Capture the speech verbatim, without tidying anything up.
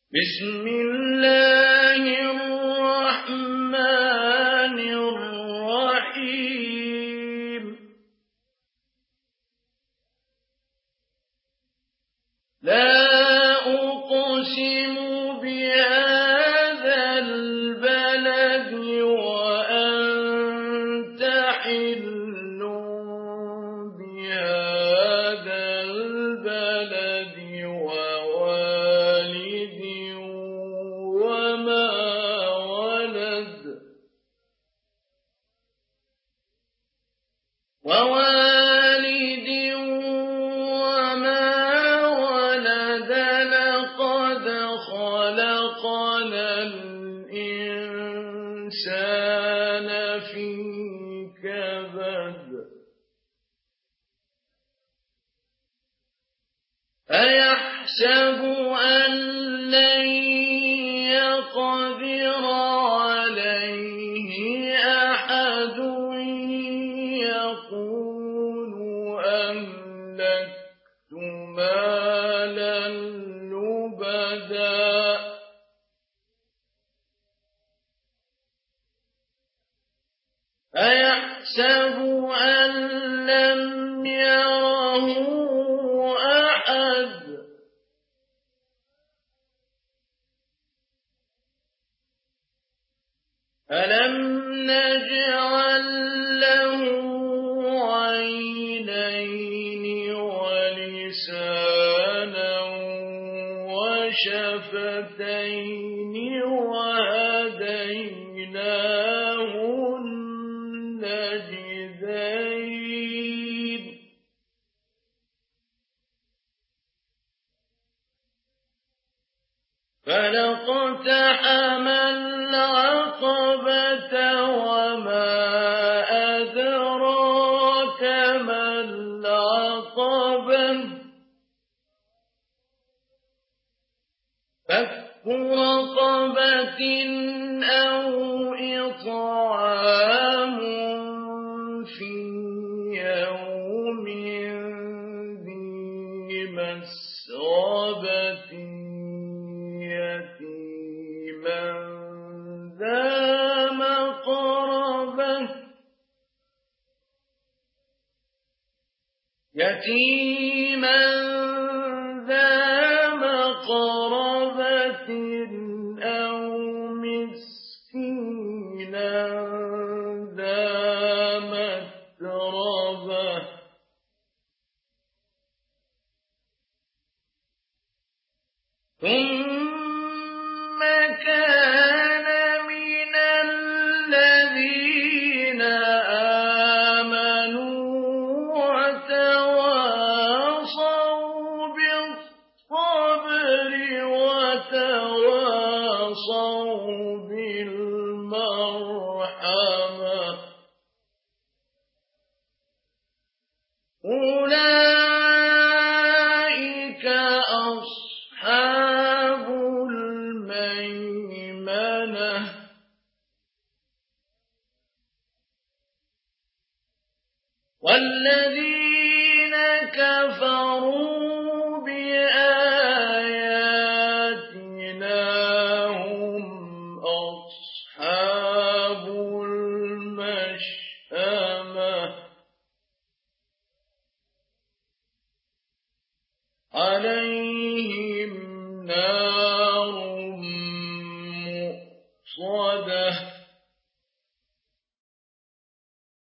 بسم الله الرحمن الرحيم لا أقسم بهذا البلد وأنت حل بهذا البلد ووالد وما ولد ووالد وما ولد لقد خلقنا الإنسان في كبد أيحسب أن لن يقدر عليه أحد يقول أهلكت مالا لبدا أيحسب أن لم يره أحد ألم نجعل له عينين ولسانا وشفتين وهديناه النجدين فلاقتحم العقبة وما أدراك ما العقبة فك رقبة أو إطعام في يوم ذي مسغبة يتيما ذا مقربة يتيما ذا مقربة أو مسكينا ذا متربة ثم كان من الذين آمنوا وتواصوا بالصبر وتواصوا بالمرحمة أولئك أصحاب الميمنة والذين كفروا بآياتنا هم أصحاب المشأمة عليهم نار مؤصدة